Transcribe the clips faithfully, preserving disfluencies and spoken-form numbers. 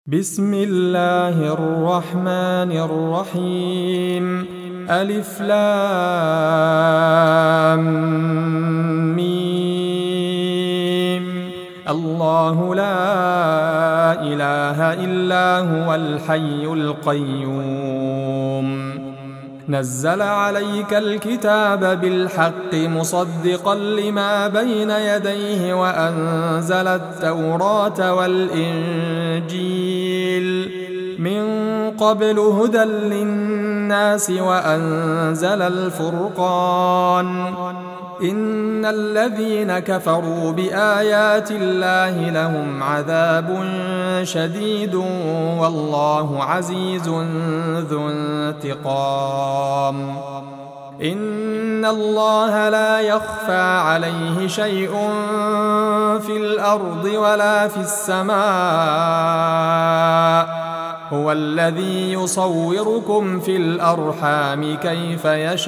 بسم الله الرحمن الرحيم ألف لام ميم الله لا إله إلا هو الحي القيوم نزل عليك الكتاب بالحق مصدقا لما بين يديه وأنزل التوراة والإنجيل من قبل هدى للناس وأنزل الفرقان إن الذين كفروا بآيات الله لهم عذاب شديد والله عزيز ذو انتقام إن الله لا يخفى عليه شيء في الأرض ولا في السماء هو الذي يصوركم في الأرحام كيف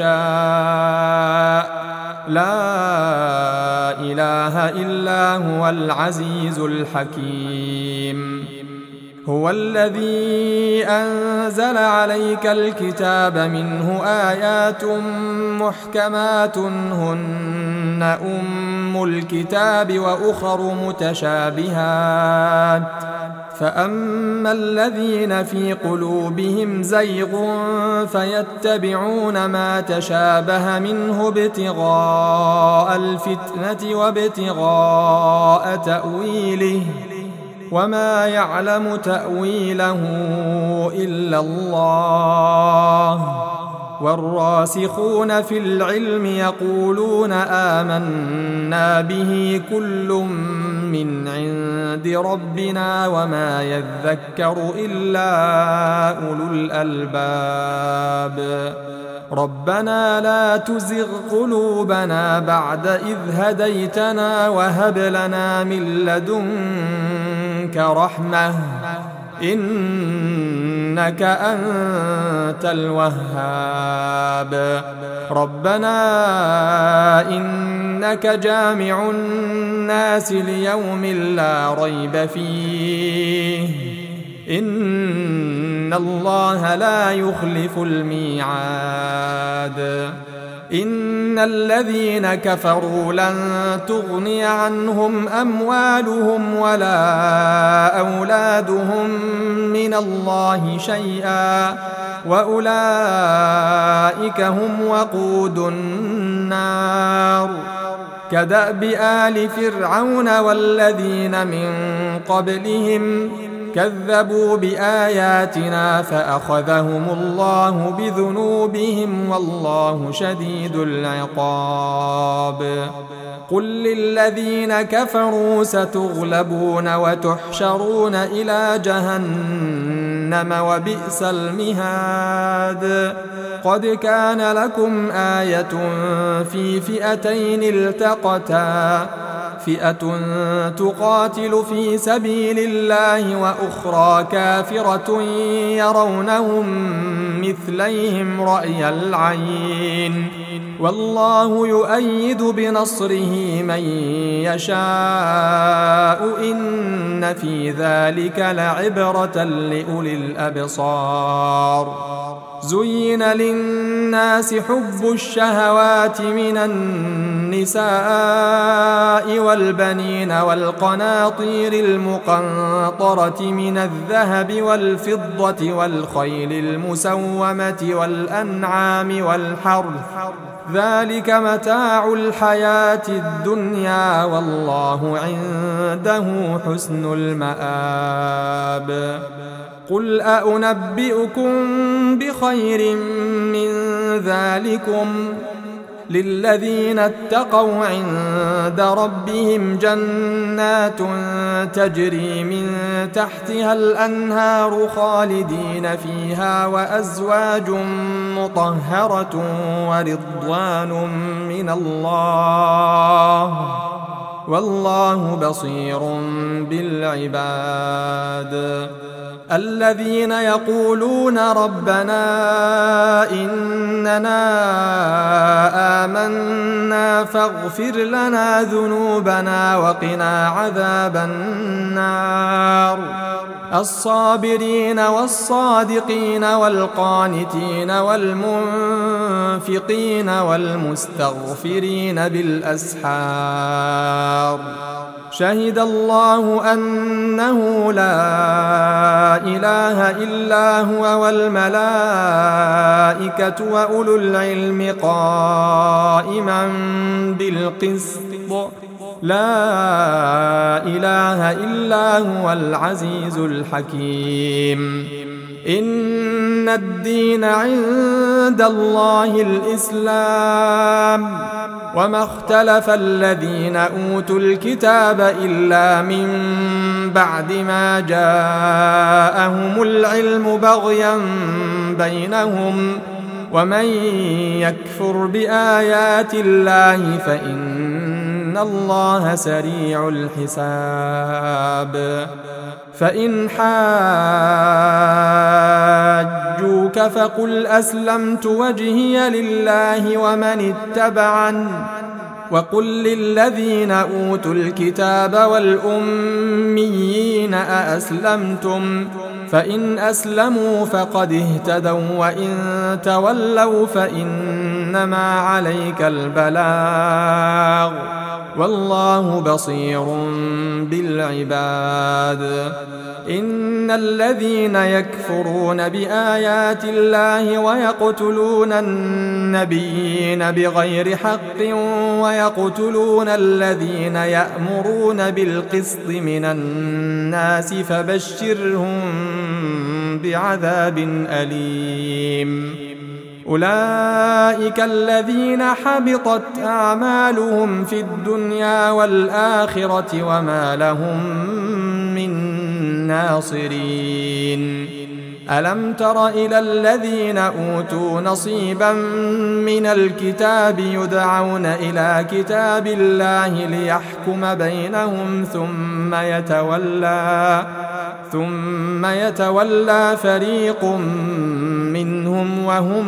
يشاء لا إله إلا هو العزيز الحكيم هو الذي أنزل عليك الكتاب منه آيات محكمات هن أم الكتاب وأخر متشابهات فأما الذين في قلوبهم زيغ فيتبعون ما تشابه منه ابتغاء الفتنة وابتغاء تأويله وما يعلم تأويله إلا الله والراسخون في العلم يقولون آمنا به كل من عند ربنا وما يذكر إلا أولو الألباب ربنا لا تزغ قلوبنا بعد إذ هديتنا وهب لنا من لدنك رحمة إنك أنت الوهاب ربنا إنك جامع الناس ليوم لا ريب فيه إن الله لا يخلف الميعاد إن الذين كفروا لن تغني عنهم أموالهم ولا أولادهم من الله شيئا وأولئك هم وقود النار كدأب آل فرعون والذين من قبلهم كذبوا بآياتنا فأخذهم الله بذنوبهم والله شديد العقاب قل للذين كفروا ستغلبون وتحشرون إلى جهنم وبئس المهاد قد كان لكم آية في فئتين التقتا فئة تقاتل في سبيل الله وأخرى كافرة يرونهم مثليهم رأي العين والله يؤيد بنصره من يشاء إن في ذلك لعبرة لأولي الأبصار زين للناس حب الشهوات من النساء والبنين والقناطير المقنطرة من الذهب والفضة والخيل المسومة والأنعام والحرث ذلك متاع الحياة الدنيا والله عنده حسن المآب قل أأنبئكم بخير من ذلكم للذين اتقوا عند ربهم جنات تجري من تحتها الأنهار خالدين فيها وأزواج مطهرة ورضوان من الله والله بصير بالعباد الذين يقولون ربنا إننا آمنا فاغفر لنا ذنوبنا وقنا عذاب النار الصابرين والصادقين والقانتين والمنفقين والمستغفرين بالأسحار شهد الله أنه لا إله إلا هو والملائكة وأولو العلم قائما بالقسط لا إله إلا هو العزيز الحكيم إن الدين عند الله الإسلام وما اختلف الذين أوتوا الكتاب إلا من بعد ما جاءهم العلم بغيا بينهم ومن يكفر بآيات الله فإن الله سريع الحساب فإن حاجوك فقل أسلمت وجهي لله ومن اتبعني وقل للذين أوتوا الكتاب والأميين أأسلمتم فإن أسلموا فقد اهتدوا وإن تولوا فإنما عليك البلاغ والله بصير بالعباد إن الذين يكفرون بآيات الله ويقتلون النبيين بغير حق ويقتلون الذين يأمرون بالقسط من الناس فبشرهم بعذاب أليم أولئك الذين حبطت أعمالهم في الدنيا والآخرة وما لهم من ناصرين ألم تر إلى الذين أوتوا نصيبا من الكتاب يدعون إلى كتاب الله ليحكم بينهم ثم يتولى ثم يتولى فريق منهم وهم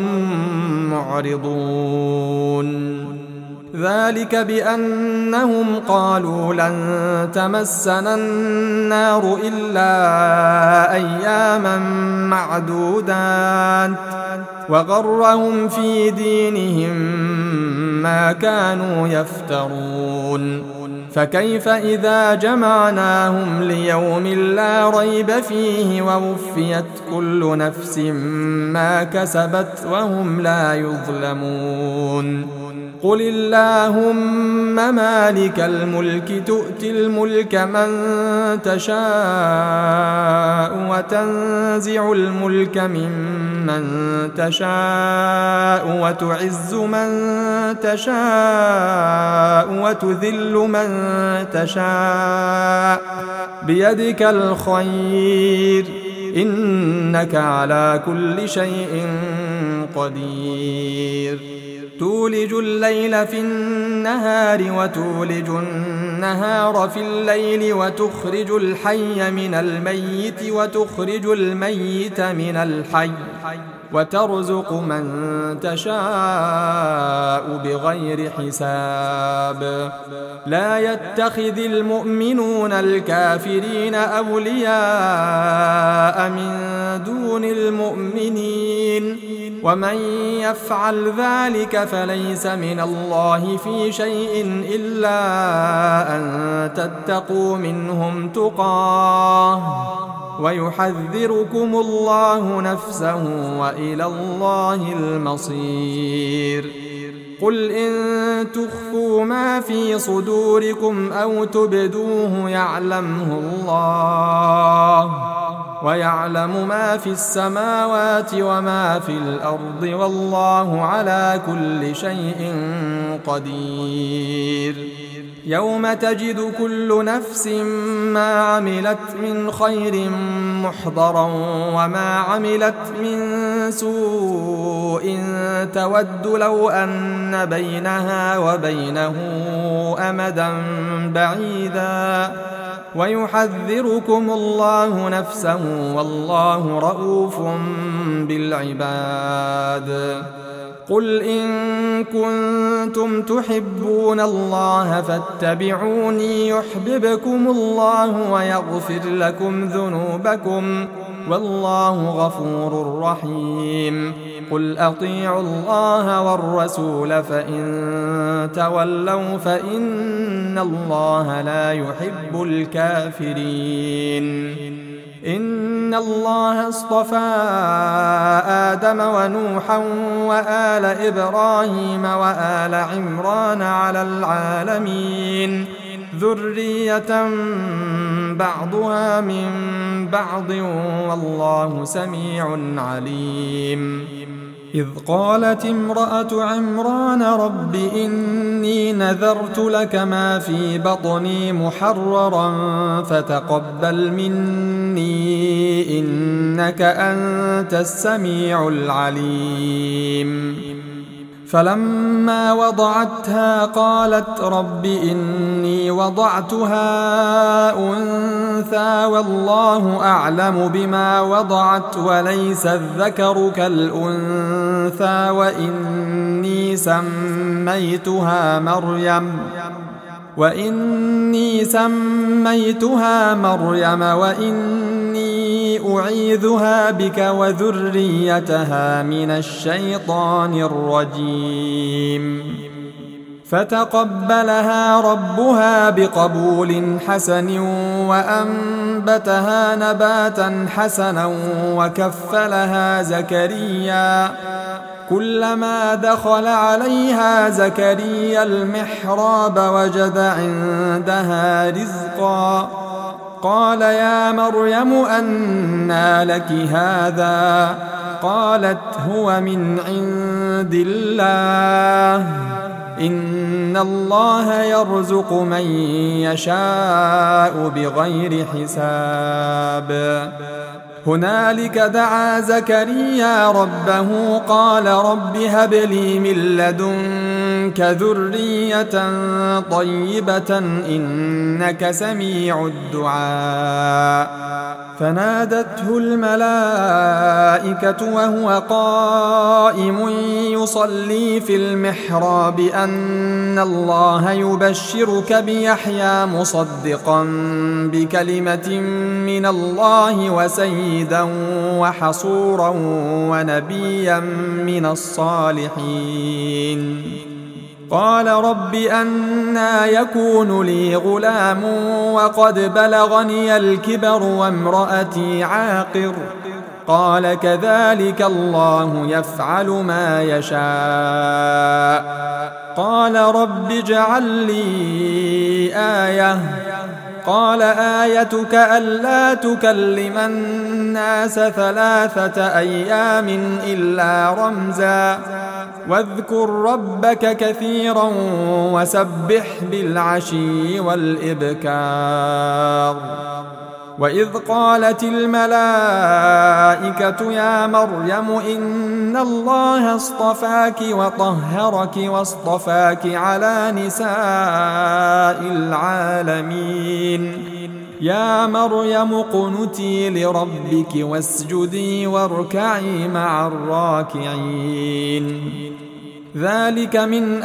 معرضون ذلك بأنهم قالوا لن تمسنا النار إلا أياما معدودات وغرهم في دينهم ما كانوا يفترون فكيف إذا جمعناهم ليوم لا ريب فيه ووفيت كل نفس ما كسبت وهم لا يظلمون قل اللهم مالك الملك تؤتي الملك من تشاء وتنزع الملك ممن تشاء وتعز من تشاء وتذل من تشاء بيدك الخير إنك على كل شيء قدير تولج الليل في النهار وتولج النهار في الليل وتخرج الحي من الميت وتخرج الميت من الحي وترزق من تشاء بغير حساب لا يتخذ المؤمنون الكافرين أولياء من دون المؤمنين ومن يفعل ذلك فليس من الله في شيء إلا أن تتقوا منهم تقاه ويحذركم الله نفسه وإلى الله المصير قل إن تخفوا ما في صدوركم أو تبدوه يعلمه الله ويعلم ما في السماوات وما في الأرض والله على كل شيء قدير يوم تجد كل نفس ما عملت من خير محضرا وما عملت من سوء تود لو أن بينها وبينه أمدا بعيدا ويحذركم الله نفسه والله رءوف بالعباد. قل إن كنتم تحبون الله فاتبعوني يحببكم الله ويغفر لكم ذنوبكم والله غفور رحيم. قل أطيعوا الله والرسول فإن تولوا فإن الله لا يحب الكافرين. إن الله اصطفى آدم ونوحا وآل إبراهيم وآل عمران على العالمين ذرية بعضها من بعض والله سميع عليم. إذ قالت امرأة عمران رب إني نذرت لك ما في بطني محررا فتقبل مني إنك أنت السميع العليم. فلما وضعتها قالت رب إني وضعتها أنثى والله أعلم بما وضعت وليس الذكر كالأنثى وإني سميتها مريم وإني سميتها مريم وإني أعيذها بك وذريتها من الشيطان الرجيم. فتقبلها ربها بقبول حسن وأنبتها نباتا حسنا وكفلها زكريا. كلما دخل عليها زكريا المحراب وجد عندها رزقا قال يا مريم أنى لك هذا؟ قالت هو من عند الله إن الله يرزق من يشاء بغير حساب. هنالك دعا زكريا ربه قال رب هب لي من لدنك ذرية طيبة إنك سميع الدعاء. فنادته الملائكة وهو قائم يصلي في المحراب أن الله يبشرك بيحيى مصدقا بكلمة من الله وسيدا وحصورا ونبيا من الصالحين. قال رب أنى يكون لي غلام وقد بلغني الكبر وامرأتي عاقر؟ قال كذلك الله يفعل ما يشاء. قال رب اجعل لي آية. قال آيتك ألا تكلم الناس ثلاثة أيام إلا رمزا واذكر ربك كثيرا وسبح بالعشي والإبكار. وإذ قالت الملائكة يا مريم إن الله اصطفاك وطهرك واصطفاك على نساء العالمين. يا مريم قنتي لربك واسجدي واركعي مع الراكعين. ذلك من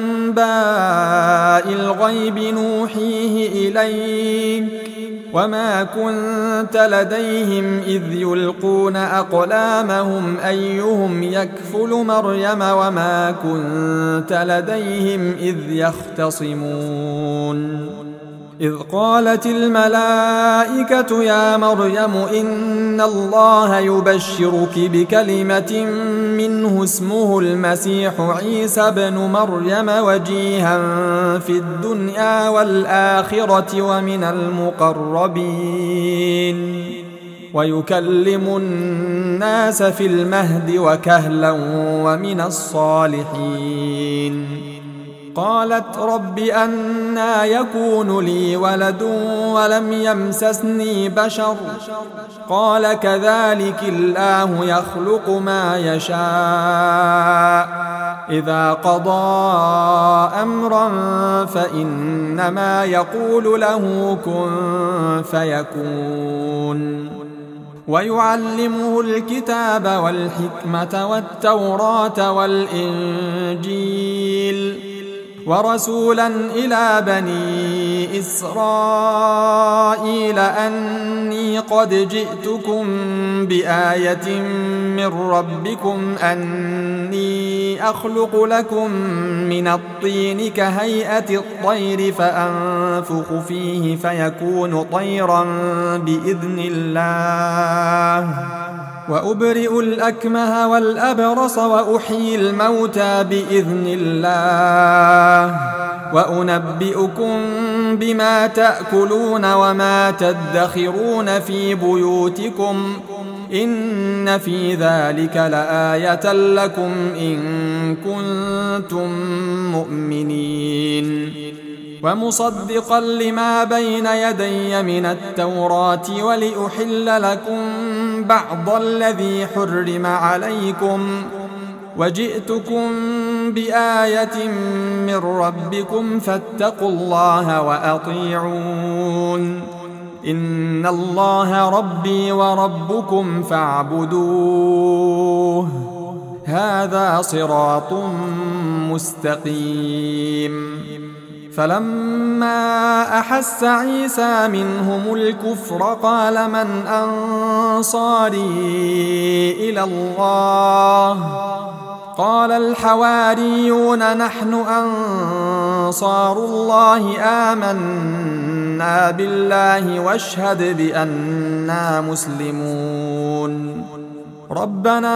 أنباء الغيب نوحيه إليك وما كنت لديهم إذ يلقون أقلامهم أيهم يكفل مريم وما كنت لديهم إذ يختصمون. إذ قالت الملائكة يا مريم إن الله يبشرك بكلمة منه اسمه المسيح عيسى بن مريم وجيها في الدنيا والآخرة ومن المقربين ويكلم الناس في المهد وكهلا ومن الصالحين. قالت رب أنى يكون لي ولد ولم يمسسني بشر؟ قال كذلك الله يخلق ما يشاء إذا قضى أمرا فإنما يقول له كن فيكون ويعلمه الكتاب والحكمة والتوراة والإنجيل ورسولا إلى بني إسرائيل أني قد جئتكم بآية من ربكم أني أخلق لكم من الطين كهيئة الطير فأنفخ فيه فيكون طيرا بإذن الله وأبرئ الأكمه والأبرص وأحيي الموتى بإذن الله وأنبئكم بما تأكلون وما تدخرون في بيوتكم إن في ذلك لآية لكم إن كنتم مؤمنين ومصدقا لما بين يدي من التوراة ولأحل لكم بعض الذي حرم عليكم وجئتكم بآية من ربكم فاتقوا الله وأطيعون إن الله ربي وربكم فاعبدوه هذا صراط مستقيم فلما أحس عيسى منهم الكفر قال من أنصاري إلى الله قال الحواريون نحن أنصار الله آمنا بالله واشهد بأننا مسلمون ربنا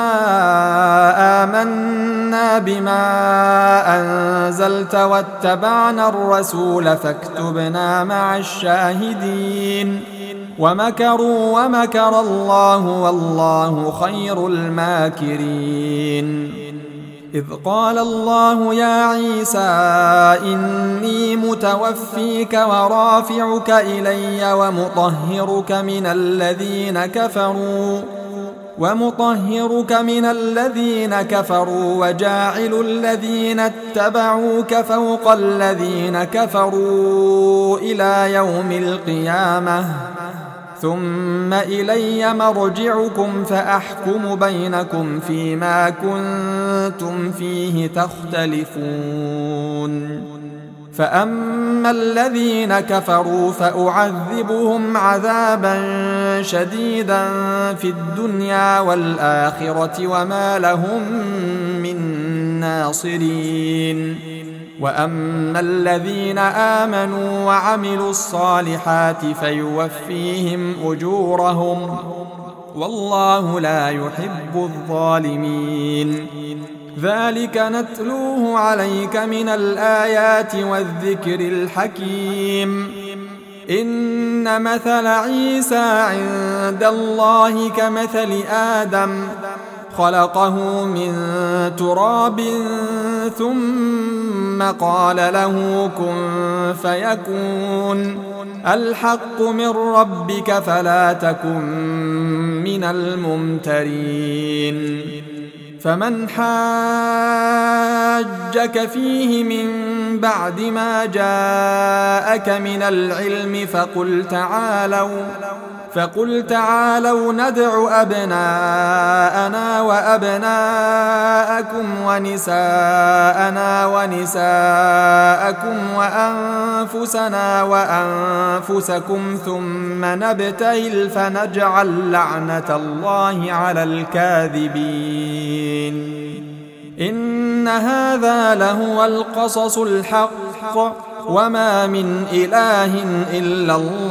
آمنا بما أنزلت واتبعنا الرسول فاكتبنا مع الشاهدين ومكروا ومكر الله والله خير الماكرين إذ قال الله يا عيسى إني متوفيك ورافعك إلي ومطهرك من الذين كفروا ومطهرك من الذين كفروا وجاعل الذين اتبعوك فوق الذين كفروا إلى يوم القيامة ثم إلي مرجعكم فأحكم بينكم فيما كنتم فيه تختلفون فأما الذين كفروا فأعذبهم عذابا شديدا في الدنيا والآخرة وما لهم من ناصرين وأما الذين آمنوا وعملوا الصالحات فيوفيهم أجورهم والله لا يحب الظالمين ذلك نتلوه عليك من الآيات والذكر الحكيم إن مثل عيسى عند الله كمثل آدم خلقه من تراب ثم قال له كن فيكون الحق من ربك فلا تكن من الممترين فمن حاجك فيه من بعد ما جاءك من العلم فقل تعالوا فقل تعالوا ندع أبناءنا وأبناءكم ونساءنا ونساءكم وأنفسنا وأنفسكم ثم نبتهل فنجعل لعنة الله على الكاذبين إن هذا لهو القصص الحق وما من إله إلا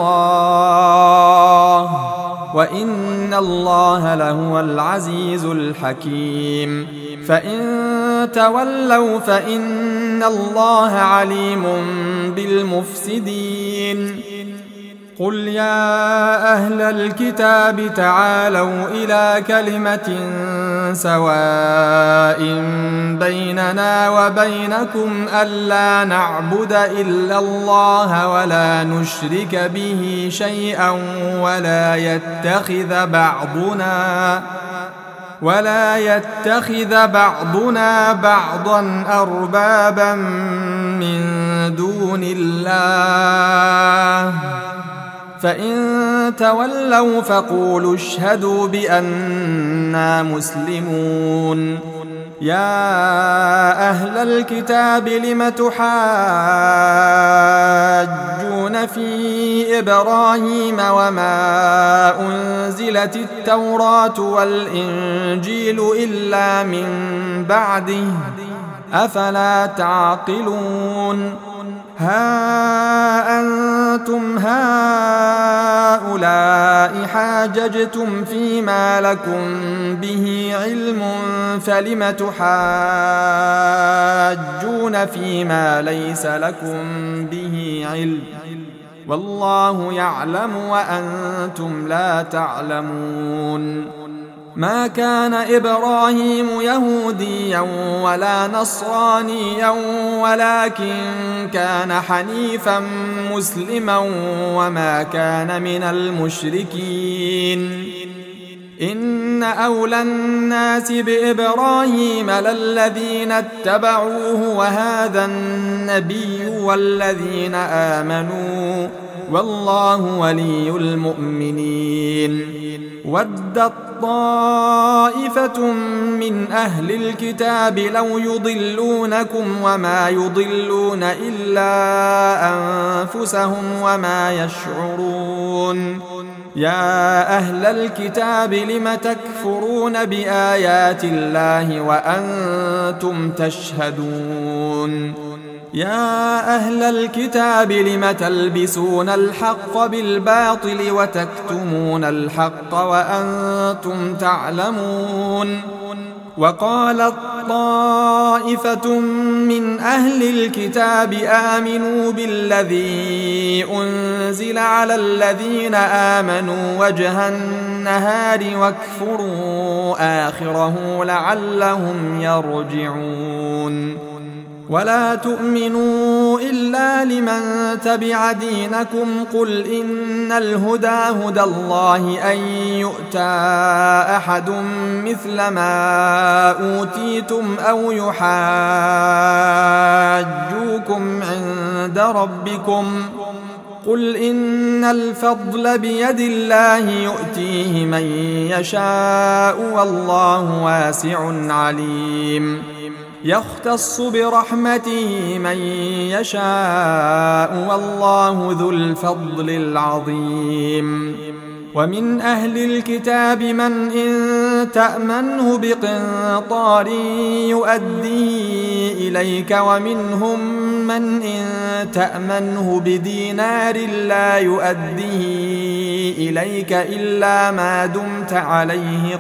الله وإن الله لهو العزيز الحكيم فإن تولوا فإن الله عليم بالمفسدين قل يا أهل الكتاب تعالوا إلى كلمة سواء بيننا وبينكم ألا نعبد إلا الله ولا نشرك به شيئا ولا يتخذ بعضنا ولا يتخذ بعضنا بعضا أربابا من دون الله فإن تولوا فقولوا اشهدوا بأننا مسلمون. يا أهل الكتاب لم تحاجون في إبراهيم وما أنزلت التوراة والإنجيل إلا من بعده أفلا تعقلون. ها أنتم هؤلاء حاججتم فيما لكم به علم فلم تحاجون فيما ليس لكم به علم والله يعلم وأنتم لا تعلمون. ما كان إبراهيم يهوديا ولا نصرانيا ولكن كان حنيفا مسلما وما كان من المشركين. إن أولى الناس بإبراهيم للذين اتبعوه وهذا النبي والذين آمنوا والله ولي المؤمنين. ودت طائفة من أهل الكتاب لو يضلونكم وما يضلون إلا أنفسهم وما يشعرون. يا أهل الكتاب لم تكفرون بآيات الله وأنتم تشهدون. يا أهل الكتاب لم تلبسون الحق بالباطل وتكتمون الحق وأنتم تعلمون. وقالت طائفة من أهل الكتاب آمنوا بالذي أنزل على الذين آمنوا وجه النهار واكفروا آخره لعلهم يرجعون. ولا تؤمنوا إلا لمن تبع دينكم قل إن الهدى هدى الله أن يؤتى أحد مثل ما أوتيتم أو يحاجوكم عند ربكم قل إن الفضل بيد الله يؤتيه من يشاء والله واسع عليم. يختص برحمته من يشاء والله ذو الفضل العظيم. ومن أهل الكتاب من إن تأمنه بقنطار يؤديه إليك ومنهم من إن تأمنه بدينار لا يؤديه إليك إلا ما دمت عليه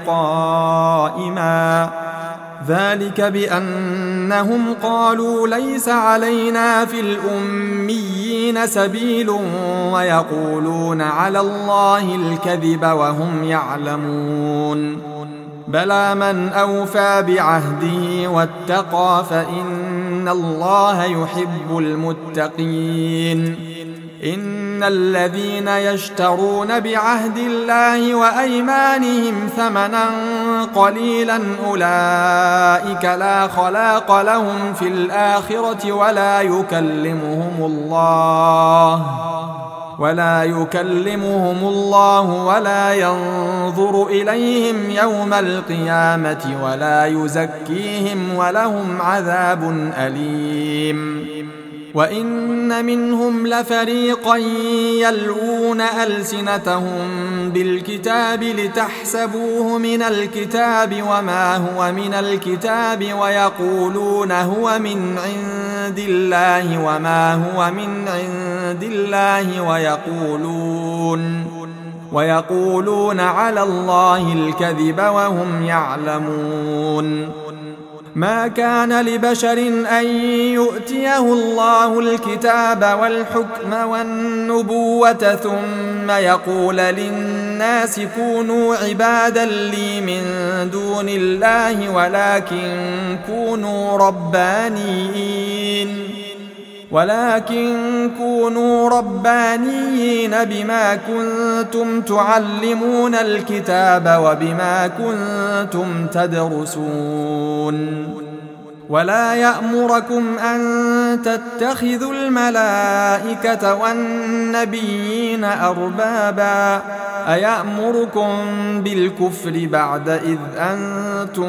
قائما ذلك بأنهم قالوا ليس علينا في الأميين سبيل ويقولون على الله الكذب وهم يعلمون. بلى من أوفى بعهده واتقى فإن الله يحب المتقين. إن الذين يشترون بعهد الله وأيمانهم ثمنا قليلا أولئك لا خلاق لهم في الآخرة ولا يكلمهم الله ولا يكلمهم الله ولا ينظر إليهم يوم القيامة ولا يزكيهم ولهم عذاب أليم. وإن منهم لفريقا يلوون ألسنتهم بالكتاب لتحسبوه من الكتاب وما هو من الكتاب ويقولون هو من عند الله وما هو من عند الله ويقولون ويقولون على الله الكذب وهم يعلمون. ما كان لبشر أن يؤتيه الله الكتاب والحكم والنبوة ثم يقول للناس كونوا عبادا لي من دون الله ولكن كونوا ربانيين ولكن كونوا ربانيين بما كنتم تعلمون الكتاب وبما كنتم تدرسون ولا يأمركم أن تتخذوا الملائكة والنبيين أربابا أيأمركم بالكفر بعد إذ أنتم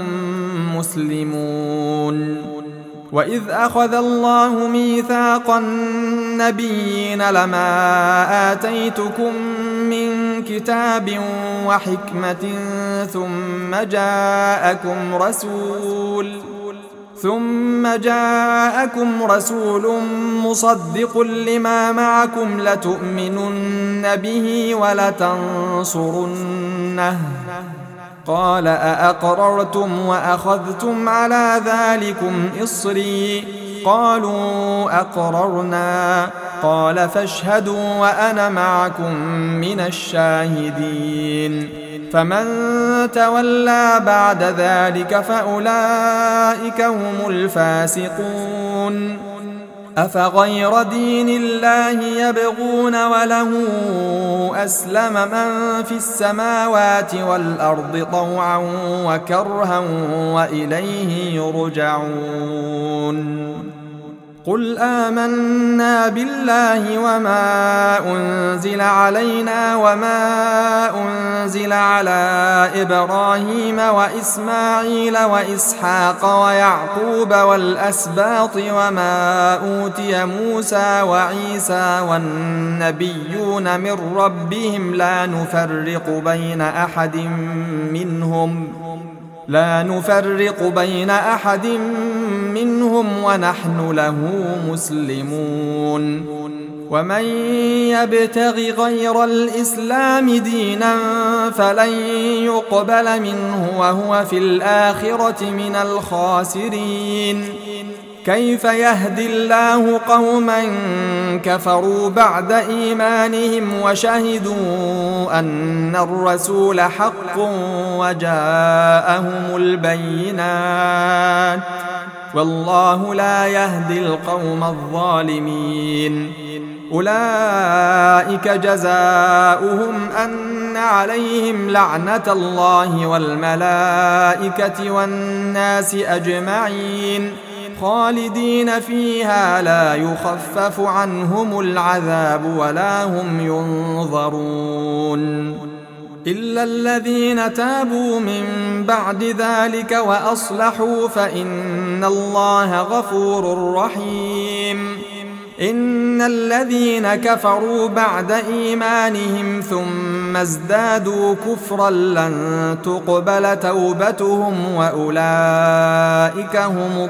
مسلمون وإذ أخذ الله ميثاق النبيين لما آتيتكم من كتاب وحكمة ثم جاءكم رسول ثم جاءكم رسول مصدق لما معكم لتؤمنن به ولتنصرنه قال أأقررتم وأخذتم على ذلكم إصري قالوا أقررنا قال فاشهدوا وأنا معكم من الشاهدين فمن تولى بعد ذلك فأولئك هم الفاسقون أفغير دين الله يبغون وله أسلم من في السماوات والأرض طوعا وكرها وإليه يرجعون قل آمنا بالله وما أنزل علينا وما أنزل على إبراهيم وإسماعيل وإسحاق ويعقوب والأسباط وما أوتي موسى وعيسى والنبيون من ربهم لا نفرق بين أحد منهم لا نفرق بين أحد منهم ونحن له مسلمون ومن يبتغ غير الإسلام دينا فلن يقبل منه وهو في الآخرة من الخاسرين كيف يهدي الله قوما كفروا بعد إيمانهم وشهدوا أن الرسول حق وجاءهم البينات والله لا يهدي القوم الظالمين أولئك جزاؤهم أن عليهم لعنة الله والملائكة والناس أجمعين خالدين فيها لا يخفف عنهم العذاب ولا هم ينظرون إلا الذين تابوا من بعد ذلك وأصلحوا فإن الله غفور رحيم إن الذين كفروا بعد إيمانهم ثم ازدادوا كفرا لن تقبل توبتهم وأولئك هم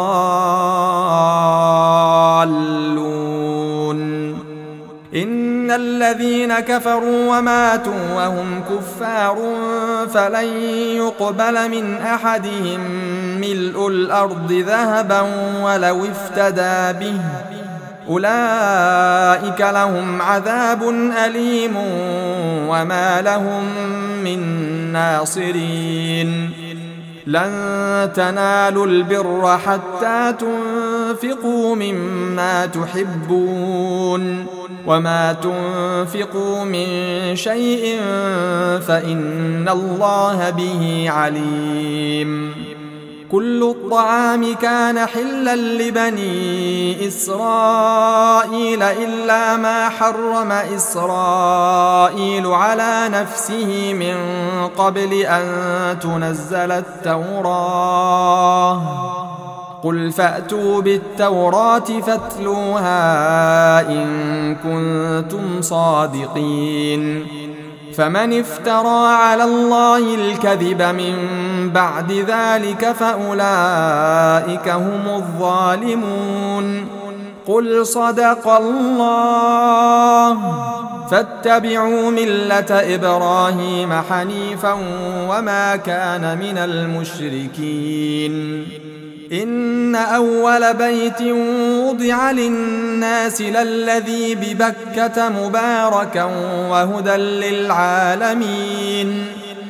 الضالون إن الذين كفروا وماتوا وهم كفار فلن يقبل من أحدهم ملء الأرض ذهبا ولو افتدى به أولئك لهم عذاب أليم وما لهم من ناصرين لن تنالوا البر حتى تنفقوا مما تحبون وما تنفقوا من شيء فإن الله به عليم كل الطعام كان حلا لبني إسرائيل إلا ما حرم إسرائيل على نفسه من قبل أن تنزل التوراة قل فأتوا بالتوراة فاتلوها إن كنتم صادقين فمن افترى على الله الكذب من بعد ذلك فأولئك هم الظالمون قل صدق الله فاتبعوا ملة إبراهيم حنيفا وما كان من المشركين إن أول بيت وضع للناس للذي ببكة مباركا وهدى للعالمين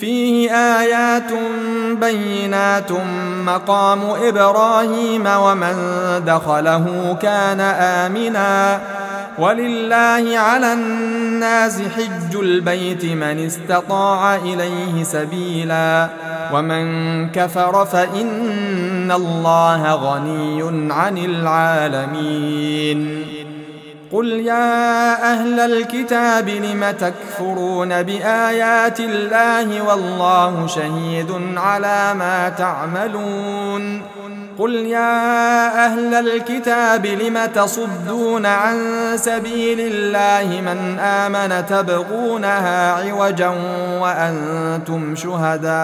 فيه آيات بينات مقام إبراهيم ومن دخله كان آمنا ولله على الناس حج البيت من استطاع إليه سبيلا ومن كفر فإن الله غني عن العالمين. قل يا أهل الكتاب لم تكفرون بآيات الله والله شهيد على ما تعملون. قل يا أهل الكتاب لم تصدون عن سبيل الله من آمن تبغونها عوجا وأنتم شهداء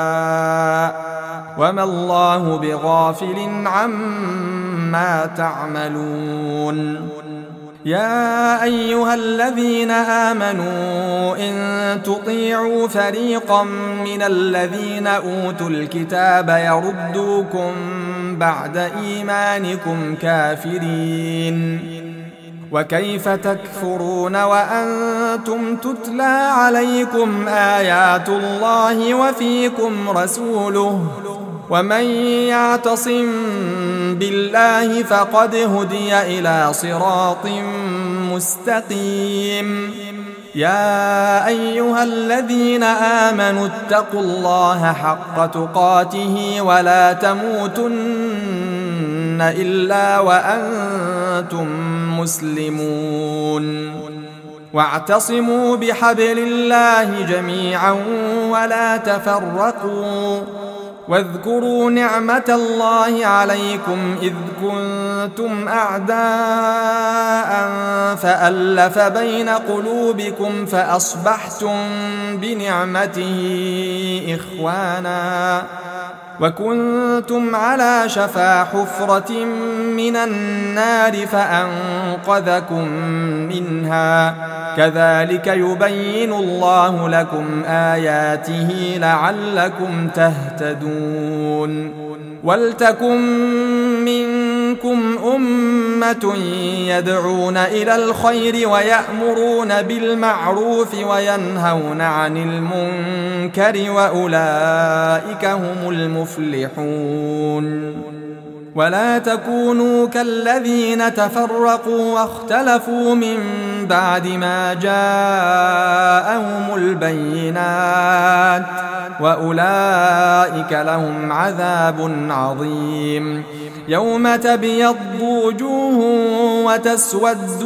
وما الله بغافل عما تعملون. يا أيها الذين آمنوا إن تطيعوا فريقا من الذين أوتوا الكتاب يردوكم بعد إيمانكم كافرين وكيف تكفرون وأنتم تتلى عليكم آيات الله وفيكم رسوله ومن يعتصم بالله فقد هدي إلى صراط مستقيم. يا أيها الذين آمنوا اتقوا الله حق تقاته ولا تموتن إلا وأنتم مسلمون واعتصموا بحبل الله جميعا ولا تفرقوا واذكروا نعمة الله عليكم إذ كنتم أعداء فألف بين قلوبكم فأصبحتم بنعمته إخوانا وكنتم على شفا حفرة من النار فأنقذكم منها كذلك يبين الله لكم آياته لعلكم تهتدون. ولتكن منكم أمة يدعون إلى الخير ويأمرون بالمعروف وينهون عن المنكر وأولئك هم المفلحون. ولا تكونوا كالذين تفرقوا واختلفوا من بعد ما جاءهم البينات وأولئك لهم عذاب عظيم. يوم تبيض وجوه وتسود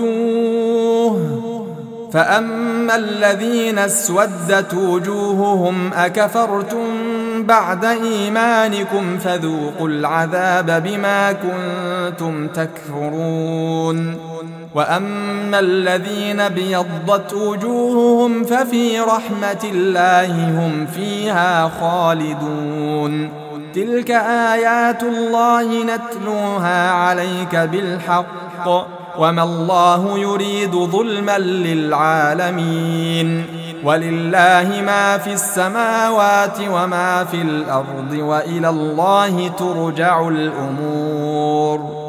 وجوه فأما الذين اسودت وجوههم أكفرتم بعد إيمانكم فذوقوا العذاب بما كنتم تكفرون. وأما الذين ابيضت وجوههم ففي رحمة الله هم فيها خالدون. تلك آيات الله نتلوها عليك بالحق وما الله يريد ظلما للعالمين. ولله ما في السماوات وما في الأرض وإلى الله ترجع الأمور.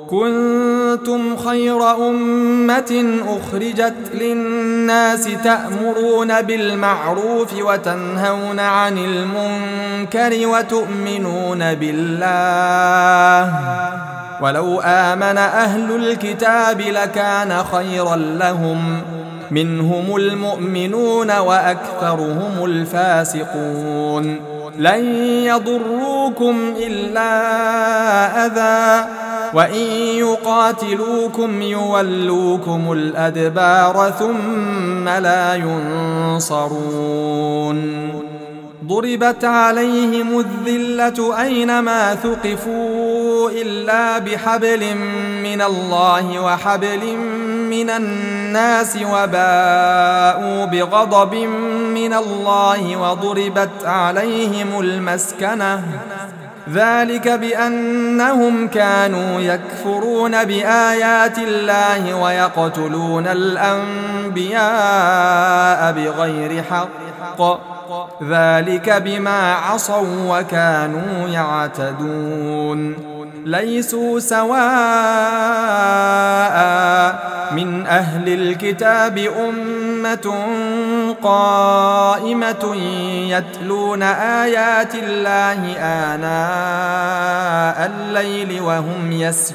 كنتم خير أمة أخرجت للناس تأمرون بالمعروف وتنهون عن المنكر وتؤمنون بالله ولو آمن أهل الكتاب لكان خيرا لهم منهم المؤمنون وأكثرهم الفاسقون. لن يضروكم إلا أذى وإن يقاتلوكم يولوكم الأدبار ثم لا ينصرون. ضربت عليهم الذلة أينما ثقفوا إلا بحبل من الله وحبل من الناس وباءوا بغضب من الله وضربت عليهم المسكنة ذلك بأنهم كانوا يكفرون بآيات الله ويقتلون الأنبياء بغير حق ذلك بما عصوا وكانوا يعتدون. ليسوا سواء من أهل الكتاب أمة قائمة يتلون آيات الله آناء الليل وهم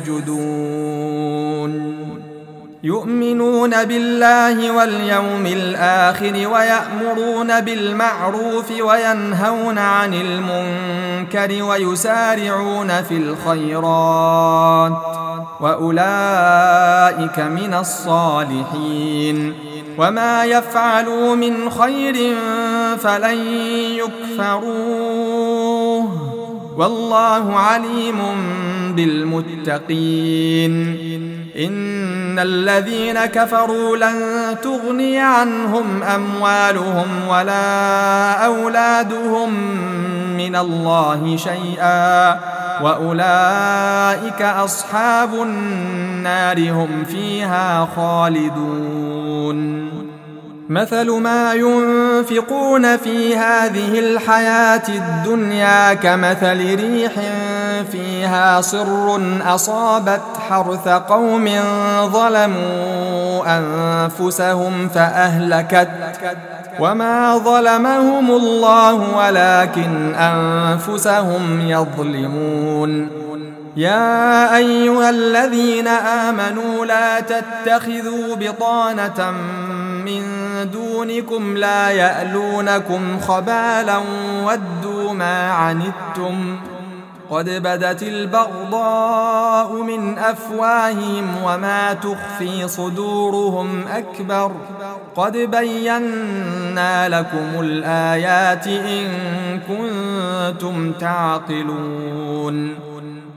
يسجدون يؤمنون بالله واليوم الآخر ويأمرون بالمعروف وينهون عن المنكر ويسارعون في الخيرات وأولئك من الصالحين وما يفعلوا من خير فلن يكفروه والله عليم بالمتقين إن الذين كفروا لن تغني عنهم أموالهم ولا أولادهم من الله شيئا وأولئك أصحاب النار هم فيها خالدون مثل ما ينفقون في هذه الحياة الدنيا كمثل ريح فيها صر أصابت حرث قوم ظلموا أنفسهم فأهلكت وما ظلمهم الله ولكن أنفسهم يظلمون يا أيها الذين آمنوا لا تتخذوا بطانة من دونكم لا يألونكم خبالا ودوا ما عنتم قد بدت البغضاء من أفواههم وما تخفي صدورهم أكبر قد بينا لكم الآيات إن كنتم تعقلون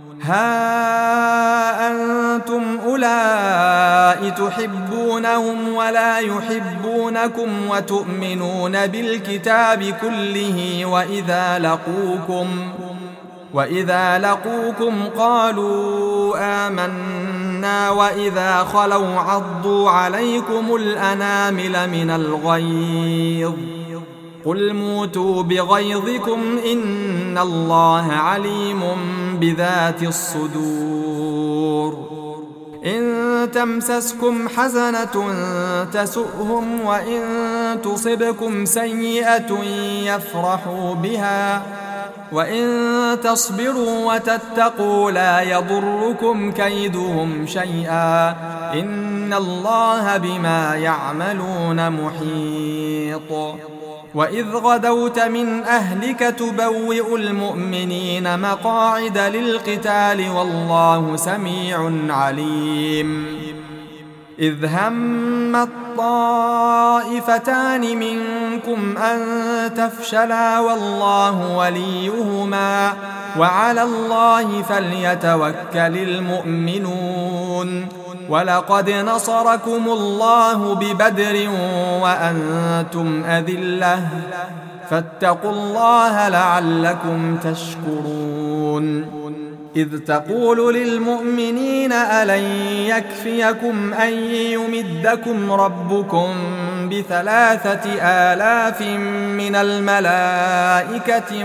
ها أنتم أولئك تحبونهم ولا يحبونكم وتؤمنون بالكتاب كله وإذا لقوكم وإذا لقوكم قالوا آمنا وإذا خلوا عضوا عليكم الأنامل من الغيظ قل موتوا بغيظكم إن الله عليم بذات الصدور إن تمسسكم حسنة تسؤهم وإن تصبكم سيئة يفرحوا بها وإن تصبروا وتتقوا لا يضركم كيدهم شيئا إن الله بما يعملون محيط وإذ غدوت من أهلك تبوئ المؤمنين مقاعد للقتال والله سميع عليم إذ هم الطائفتان منكم أن تفشلا والله وليهما وعلى الله فليتوكل المؤمنون ولقد نصركم الله ببدر وأنتم أذلة فاتقوا الله لعلكم تشكرون إذ تقول للمؤمنين ألن يكفيكم أن يمدكم ربكم بثلاثة آلاف من الملائكة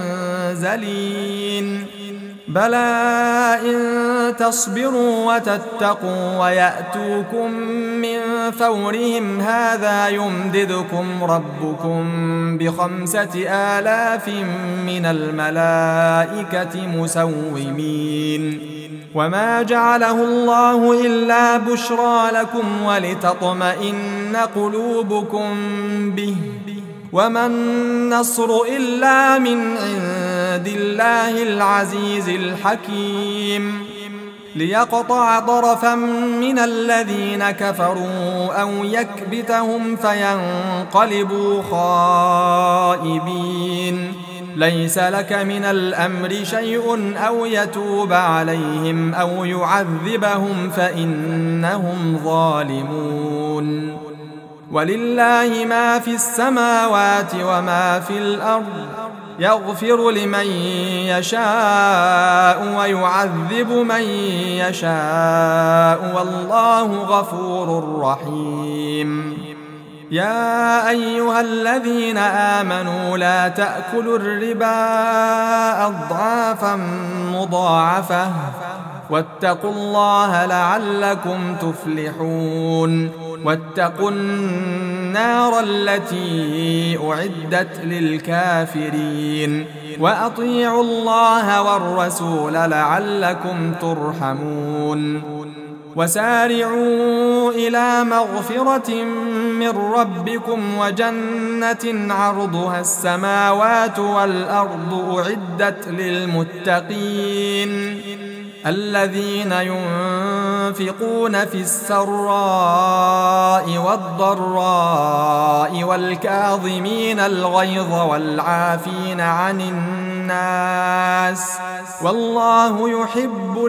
منزلين بلى إن تصبروا وتتقوا ويأتوكم من فورهم هذا يمددكم ربكم بخمسة آلاف من الملائكة مسومين وما جعله الله إلا بشرى لكم ولتطمئن قلوبكم به وما النصر إلا من عند الله العزيز الحكيم ليقطع طرفا من الذين كفروا أو يكبتهم فينقلبوا خائبين ليس لك من الأمر شيء أو يتوب عليهم أو يعذبهم فإنهم ظالمون ولله ما في السماوات وما في الأرض يغفر لمن يشاء ويعذب من يشاء والله غفور رحيم يا أيها الذين آمنوا لا تأكلوا الربا أضعافا مضاعفة واتقوا الله لعلكم تفلحون واتقوا النار التي أعدت للكافرين وأطيعوا الله والرسول لعلكم ترحمون وسارعوا إلى مغفرة من ربكم وجنة عرضها السماوات والأرض أعدت للمتقين الذين ينفقون في السراء والضراء والكاظمين الغيظ والعافين عن الناس والله يحب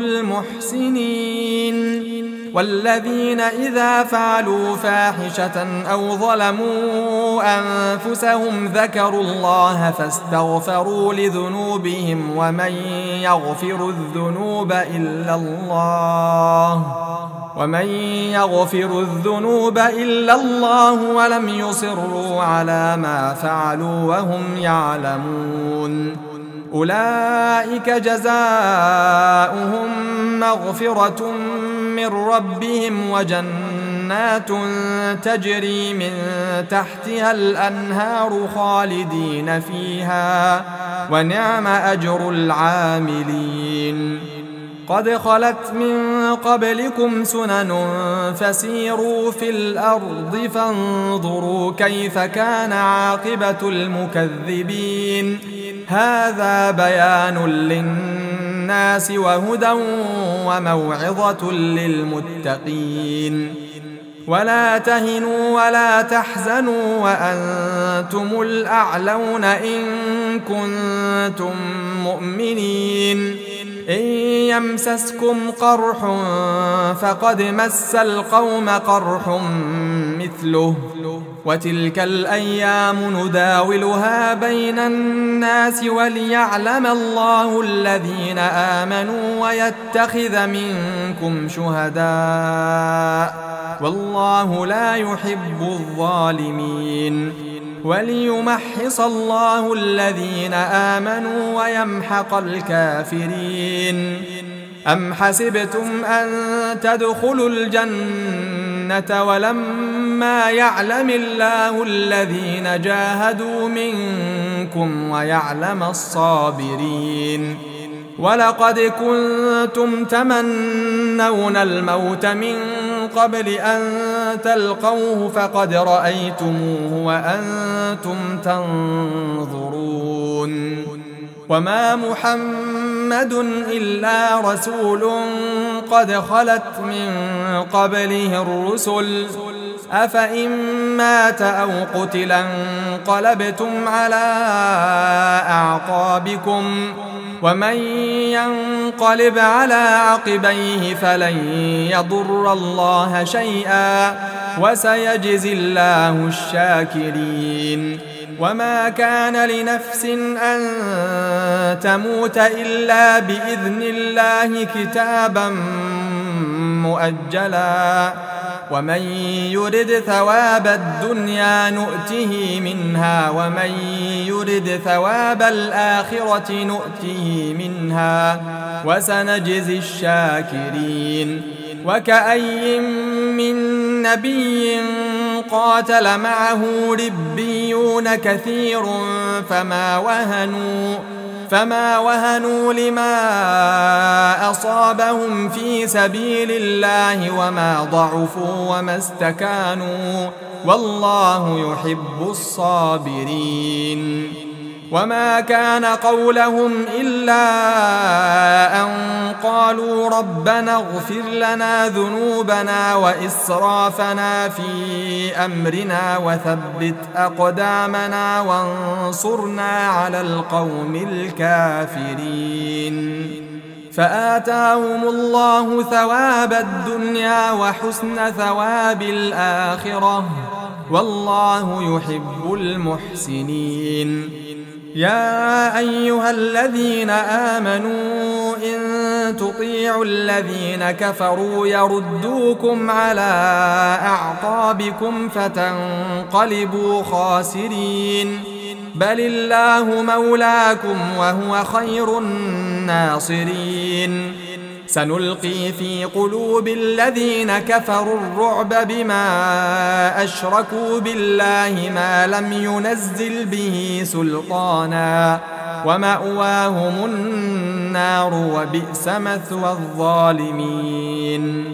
المحسنين والذين إذا فعلوا فاحشة أو ظلموا أنفسهم ذكروا الله فاستغفروا لذنوبهم ومن يغفر الذنوب إلا الله ومن يغفر الذنوب إلا الله ولم يصروا على ما فعلوا وهم يعلمون أولئك جزاؤهم مغفرة من ربهم وجنات تجري من تحتها الأنهار خالدين فيها ونعم أجر العاملين قد خلت من قبلكم سنن فسيروا في الأرض فانظروا كيف كان عاقبة المكذبين هذا بيان للناس وهدى وموعظة للمتقين ولا تهنوا ولا تحزنوا وأنتم الأعلون إن كنتم مؤمنين إن يمسسكم قرح فقد مس القوم قرح مثله وتلك الأيام نداولها بين الناس وليعلم الله الذين آمنوا ويتخذ منكم شهداء والله لا يحب الظالمين وليمحص الله الذين آمنوا ويمحق الكافرين أم حسبتم أن تدخلوا الجنة ولما يعلم الله الذين جاهدوا منكم ويعلم الصابرين ولقد كنتم تمنون الموت من قبل أن تلقوه فقد رأيتموه وأنتم تنظرون وما محمد إلا رسول قد خلت من قبله الرسل أفإن مات أو قتلا انقلبتم على أعقابكم ومن ينقلب على عقبيه فلن يضر الله شيئا وسيجزي الله الشاكرين وما كان لنفس أن تموت إلا بإذن الله كتابا مؤجلا ومن يرد ثواب الدنيا نؤته منها ومن يرد ثواب الآخرة نؤته منها وسنجزي الشاكرين وكأي من نبي قاتل معه ربيون كثير فما وهنوا فما وهنوا لما أصابهم في سبيل الله وما ضعفوا وما استكانوا والله يحب الصابرين وما كان قولهم إلا أن قالوا ربنا اغفر لنا ذنوبنا وإسرافنا في أمرنا وثبت أقدامنا وانصرنا على القوم الكافرين فآتاهم الله ثواب الدنيا وحسن ثواب الآخرة والله يحب المحسنين يا أيها الذين آمنوا إن تطيعوا الذين كفروا يردوكم على أعقابكم فتنقلبوا خاسرين بل الله مولاكم وهو خير الناصرين سنلقي في قلوب الذين كفروا الرعب بما أشركوا بالله ما لم ينزل به سلطانا ومأواهم النار وبئس مثوى الظالمين.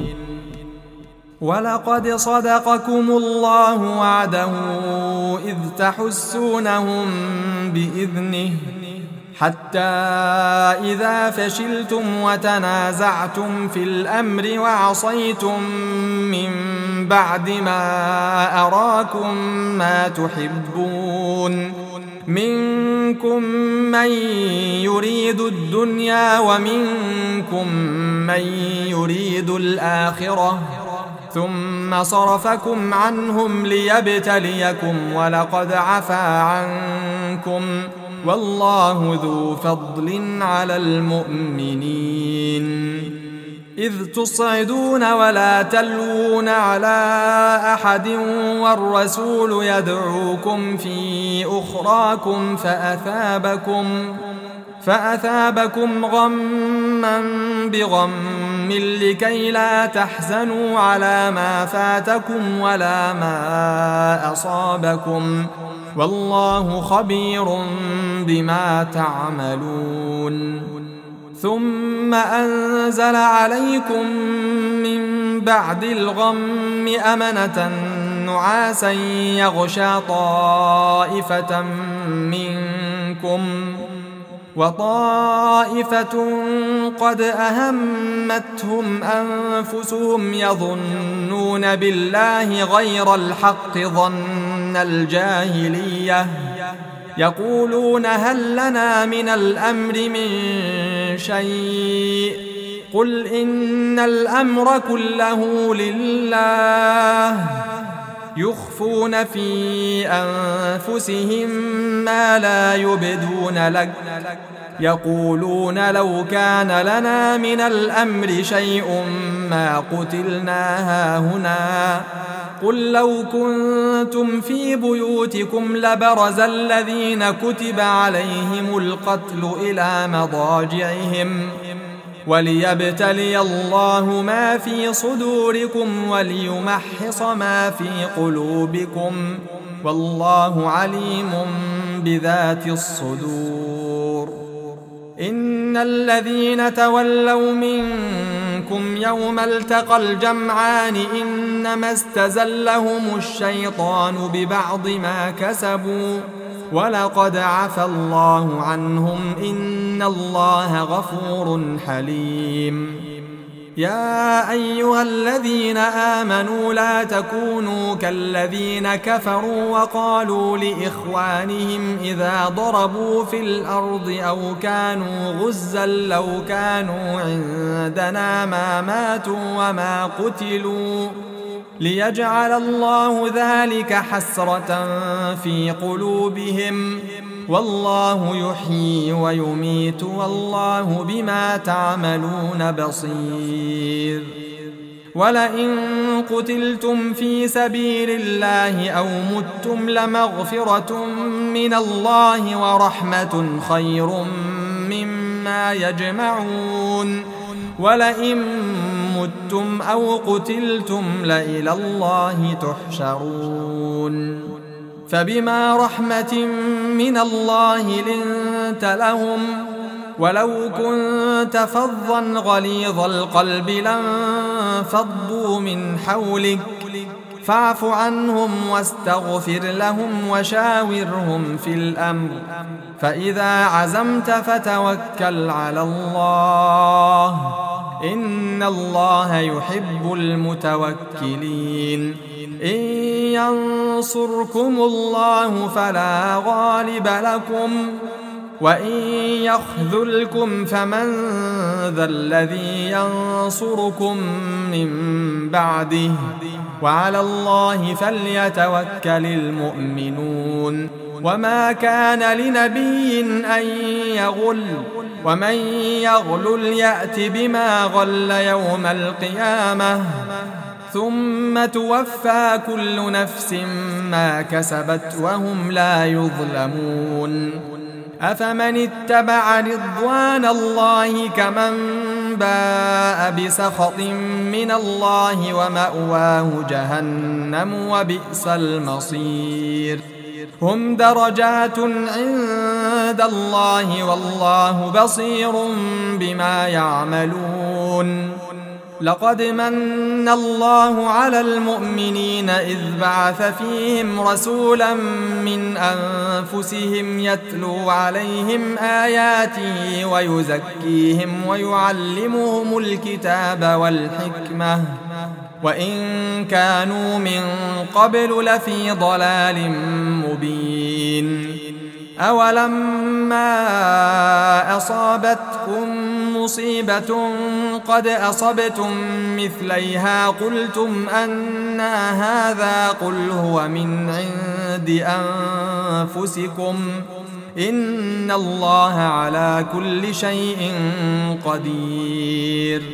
ولقد صدقكم الله وعده إذ تحسونهم بإذنه حتى إذا فشلتم وتنازعتم في الأمر وعصيتم من بعد ما أراكم ما تحبون منكم من يريد الدنيا ومنكم من يريد الآخرة ثم صرفكم عنهم ليبتليكم ولقد عفا عنكم والله ذو فضل على المؤمنين. إذ تصعدون ولا تلوون على أحد والرسول يدعوكم في أخراكم فأثابكم فأثابكم غما بغم لكي لا تحزنوا على ما فاتكم ولا ما أصابكم والله خبير بما تعملون. ثم أنزل عليكم من بعد الغم أمنة نعاسا يغشى طائفة منكم وطائفة قد أهمتهم أنفسهم يظنون بالله غير الحق ظن الجاهلية يقولون هل لنا من الأمر من شيء قل إن الأمر كله لله يخفون في أنفسهم ما لا يبدون لك يقولون لو كان لنا من الأمر شيء ما قتلنا هاهنا قل لو كنتم في بيوتكم لبرز الذين كتب عليهم القتل إلى مضاجعهم وليبتلي الله ما في صدوركم وليمحص ما في قلوبكم والله عليم بذات الصدور. إن الذين تولوا منكم يوم التقى الجمعان إنما استزلهم الشيطان ببعض ما كسبوا ولقد عفى الله عنهم إن الله غفور حليم. يا أيها الذين آمنوا لا تكونوا كالذين كفروا وقالوا لإخوانهم إذا ضربوا في الأرض أو كانوا غزا لو كانوا عندنا ما ماتوا وما قتلوا ليجعل الله ذلك حسرة في قلوبهم والله يحيي ويميت والله بما تعملون بصير. ولئن قتلتم في سبيل الله أو متم لمغفرة من الله ورحمة خير مما يجمعون ولئن متم أو قتلتم لإلى الله تحشرون. فبما رحمة من الله لنت لهم ولو كنت فظا غليظ القلب لانفضوا من حولك فاعف عنهم واستغفر لهم وشاورهم في الأمر فإذا عزمت فتوكل على الله إن الله يحب المتوكلين. إن ينصركم الله فلا غالب لكم وإن يخذلكم فمن ذا الذي ينصركم من بعده وعلى الله فليتوكل المؤمنون. وما كان لنبي أن يغل ومن يغلل يأت بما غل يوم القيامة ثم توفى كل نفس ما كسبت وهم لا يظلمون. أفمن اتبع رضوان الله كمن باء بسخط من الله ومأواه جهنم وبئس المصير هم درجات عند الله والله بصير بما يعملون لقد من الله على المؤمنين إذ بعث فيهم رسولا من أنفسهم يتلو عليهم آياته ويزكيهم ويعلمهم الكتاب والحكمة وإن كانوا من قبل لفي ضلال مبين أولما أصابتكم مصيبة قد أصبتم مثليها قلتم أنى هذا قل هو من عند أنفسكم إن الله على كل شيء قدير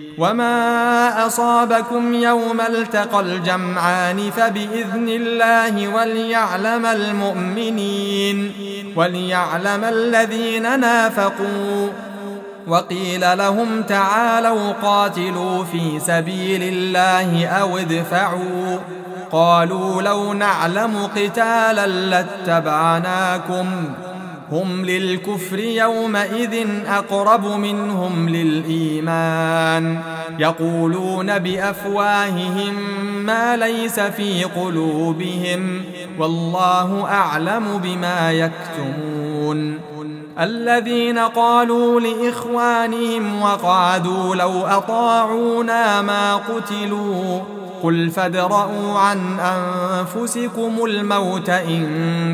وما أصابكم يوم التقى الجمعان فبإذن الله وليعلم المؤمنين وليعلم الذين نافقوا وقيل لهم تعالوا قاتلوا في سبيل الله أو ادفعوا قالوا لو نعلم قتالا لاتبعناكم هم للكفر يومئذ أقرب منهم للإيمان يقولون بأفواههم ما ليس في قلوبهم والله أعلم بما يكتمون الذين قالوا لإخوانهم وقعدوا لو أطاعونا ما قتلوا قل فادرءوا عن أنفسكم الموت إن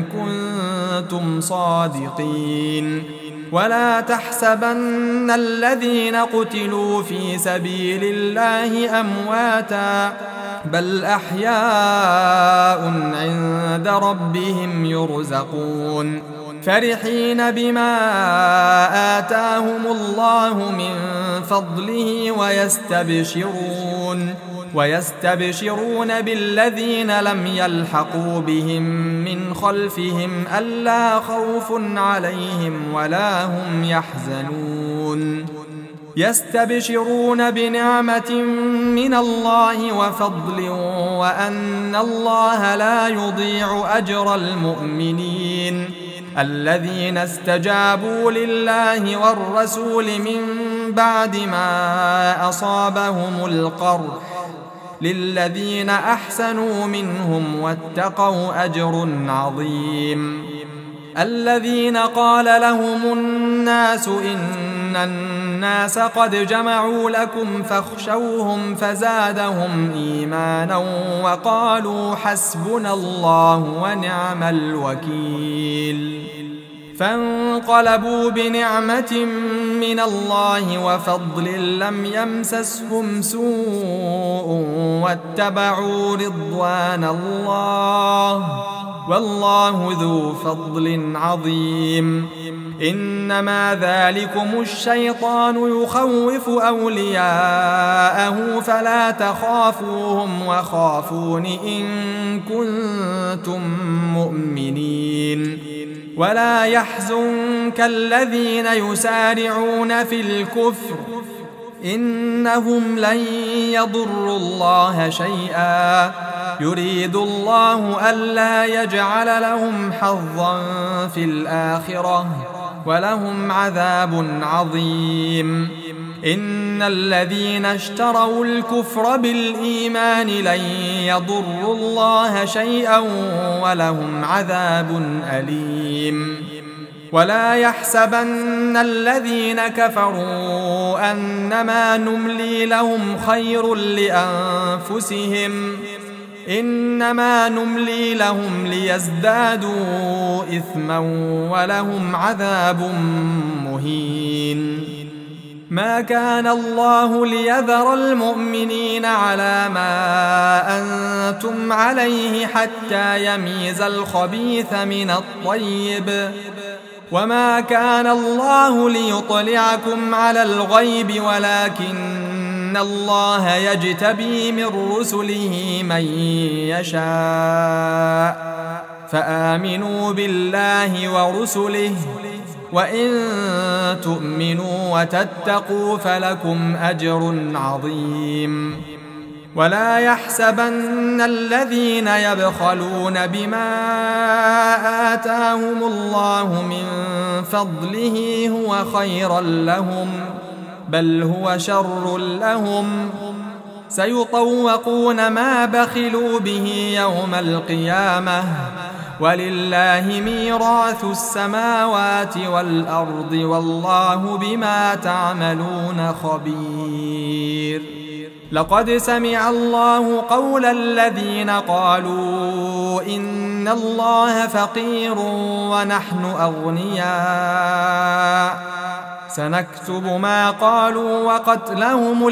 كنتم صادقين ولا تحسبن الذين قتلوا في سبيل الله أمواتا بل أحياء عند ربهم يرزقون فرحين بما آتاهم الله من فضله ويستبشرون ويستبشرون بالذين لم يلحقوا بهم من خلفهم ألا خوف عليهم ولا هم يحزنون يستبشرون بنعمة من الله وفضل وأن الله لا يضيع أجر المؤمنين الذين استجابوا لله والرسول من بعد ما أصابهم القرح للذين أحسنوا منهم واتقوا أجر عظيم الذين قال لهم الناس إن الناس قد جمعوا لكم فاخشوهم فزادهم إيمانا وقالوا حسبنا الله ونعم الوكيل فانقلبوا بنعمة من الله وفضل لم يمسسهم سوء واتبعوا رضوان الله والله ذو فضل عظيم إنما ذلكم الشيطان يخوف أولياءه فلا تخافوهم وخافون إن كنتم مؤمنين ولا يحزنك الذين يسارعون في الكفر إنهم لن يضروا الله شيئا يريد الله ألا يجعل لهم حظا في الآخرة ولهم عذاب عظيم إن الذين اشتروا الكفر بالإيمان لن يضروا الله شيئا ولهم عذاب أليم ولا يحسبن الذين كفروا أنما نملي لهم خير لأنفسهم إنما نملي لهم ليزدادوا إثما ولهم عذاب مهين ما كان الله ليذر المؤمنين على ما أنتم عليه حتى يميز الخبيث من الطيب وما كان الله ليطلعكم على الغيب ولكن الله يجتبي من رسله من يشاء فآمنوا بالله ورسله وإن تؤمنوا وتتقوا فلكم أجر عظيم. ولا يحسبن الذين يبخلون بما آتاهم الله من فضله هو خيرا لهم، بل هو شر لهم، سيطوقون ما بخلوا به يوم القيامة، ولله ميراث السماوات والأرض والله بما تعملون خبير. لقد سمع الله قول الذين قالوا إن الله فقير ونحن أغنياء، سنكتب ما قالوا وقتلهم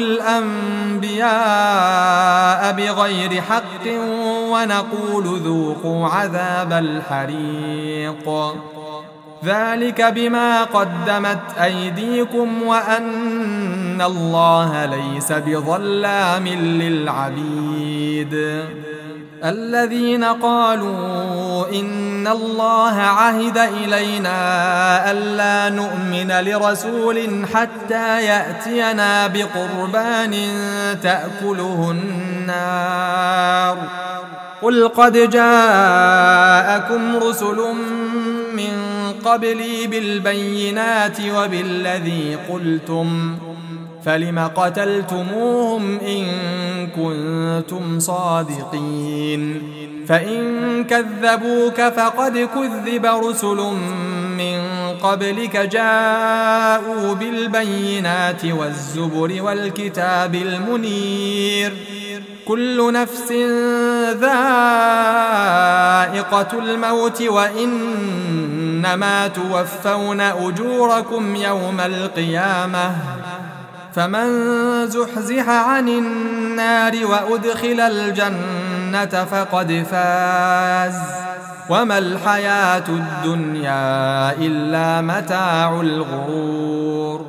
الأنبياء بغير حق ونقول ذوقوا عذاب الحريق، ذلك بما قدمت أيديكم وأن الله ليس بظلام للعبيد. الذين قالوا إن الله عهد إلينا ألا نؤمن لرسول حتى يأتينا بقربان تأكله النار، قل قد جاءكم رسل من قبلي بالبينات وبالذي قلتم، فلم قتلتموهم إن كنتم صادقين؟ فإن كذبوك فقد كذب رسل من قبلك جاءوا بالبينات والزبر والكتاب المنير، كل نفس ذائقة الموت وإنما توفون أجوركم يوم القيامة، فمن زحزح عن النار وأدخل الجنة فقد فاز، وما الحياة الدنيا إلا متاع الغرور.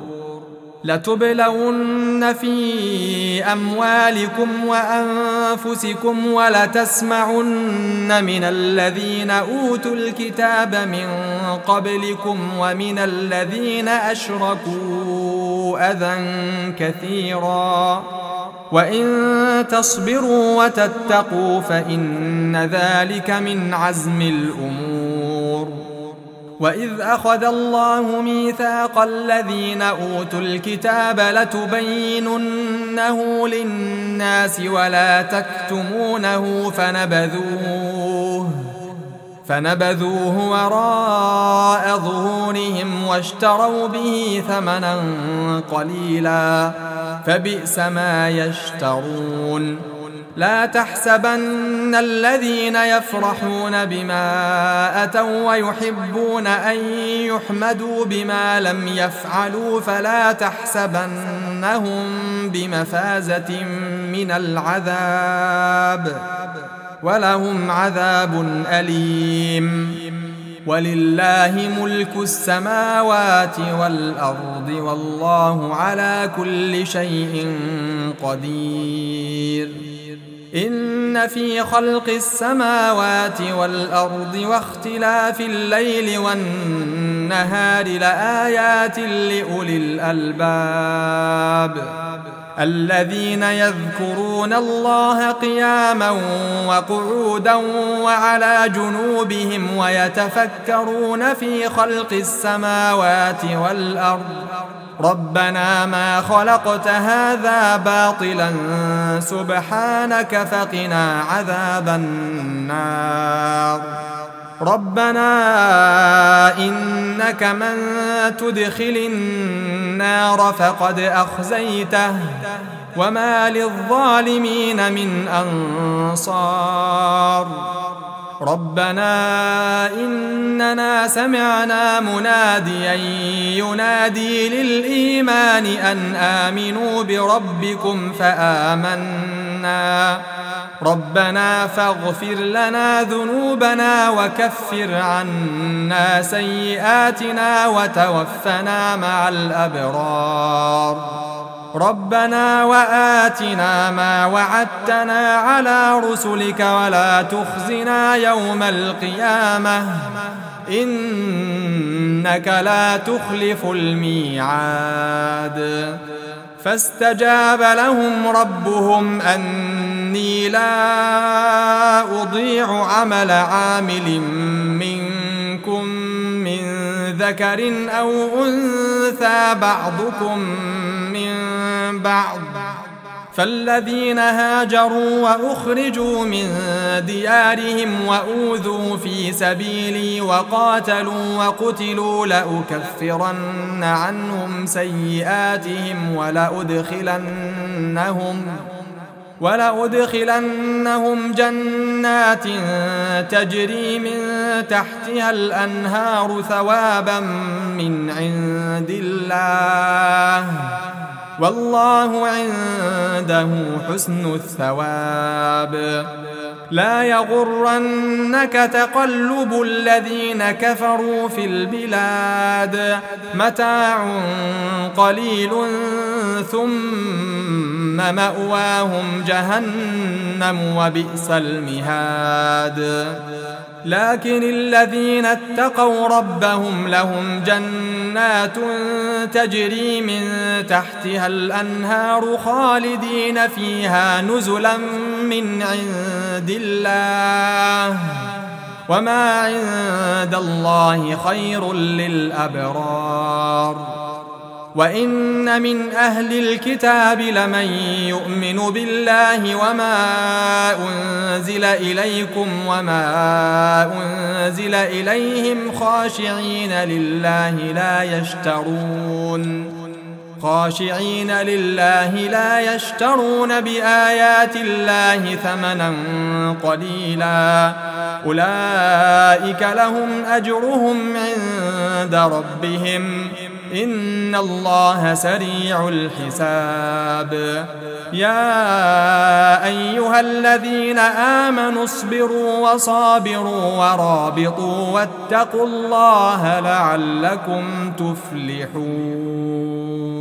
لتبلون في أموالكم وأنفسكم ولتسمعن من الذين أوتوا الكتاب من قبلكم ومن الذين أشركوا أذى كثيرا، وإن تصبروا وتتقوا فإن ذلك من عزم الأمور. وإذ أخذ الله ميثاق الذين أوتوا الكتاب لتبيننه للناس ولا تكتمونه فنبذوه فنبذوه وراء ظهورهم واشتروا به ثمنا قليلا، فبئس ما يشترون. لا تحسبن الذين يفرحون بما أتوا ويحبون أن يحمدوا بما لم يفعلوا فلا تحسبنهم بمفازة من العذاب، ولهم عذاب أليم. ولله ملك السماوات والأرض والله على كل شيء قدير. إن في خلق السماوات والأرض واختلاف الليل والنهار لآيات لأولي الألباب، الذين يذكرون الله قياما وقعودا وعلى جنوبهم ويتفكرون في خلق السماوات والأرض ربنا ما خلقت هذا باطلا سبحانك فقنا عذاب النار. ربنا إنك من تدخل النار فقد أخزيته وما للظالمين من أنصار. ربنا إننا سمعنا مناديا ينادي للإيمان أن آمنوا بربكم فآمنا ربنا فاغفر لنا ذنوبنا وكفر عنا سيئاتنا وتوفنا مع الأبرار. ربنا وآتنا ما وعدتنا على رسلك ولا تخزنا يوم القيامة إنك لا تخلف الميعاد فاستجاب لهم ربهم أني لا أضيع عمل عامل منكم من ذكر أو أنثى بعضكم من بعض فالذين هاجروا وأخرجوا من ديارهم وأوذوا في سبيلي وقاتلوا وقتلوا لأكفرن عنهم سيئاتهم ولأدخلنهم ولأدخلنهم جنات تجري من تحتها الأنهار ثوابا من عند الله والله عنده حسن الثواب لا يغرنك تقلب الذين كفروا في البلاد متاع قليل ثم مأواهم جهنم وبئس المهاد لكن الذين اتقوا ربهم لهم جنات تجري من تحتها الأنهار خالدين فيها نزلا من عند الله وما عند الله خير للأبرار وإن من أهل الكتاب لمن يؤمن بالله وما أنزل إليكم وما أنزل إليهم خاشعين لله لا يشترون خاشعين لله لا يشترون بآيات الله ثمنا قليلا أولئك لهم أجرهم عند ربهم إن الله سريع الحساب يا أيها الذين آمنوا اصبروا وصابروا ورابطوا واتقوا الله لعلكم تفلحون.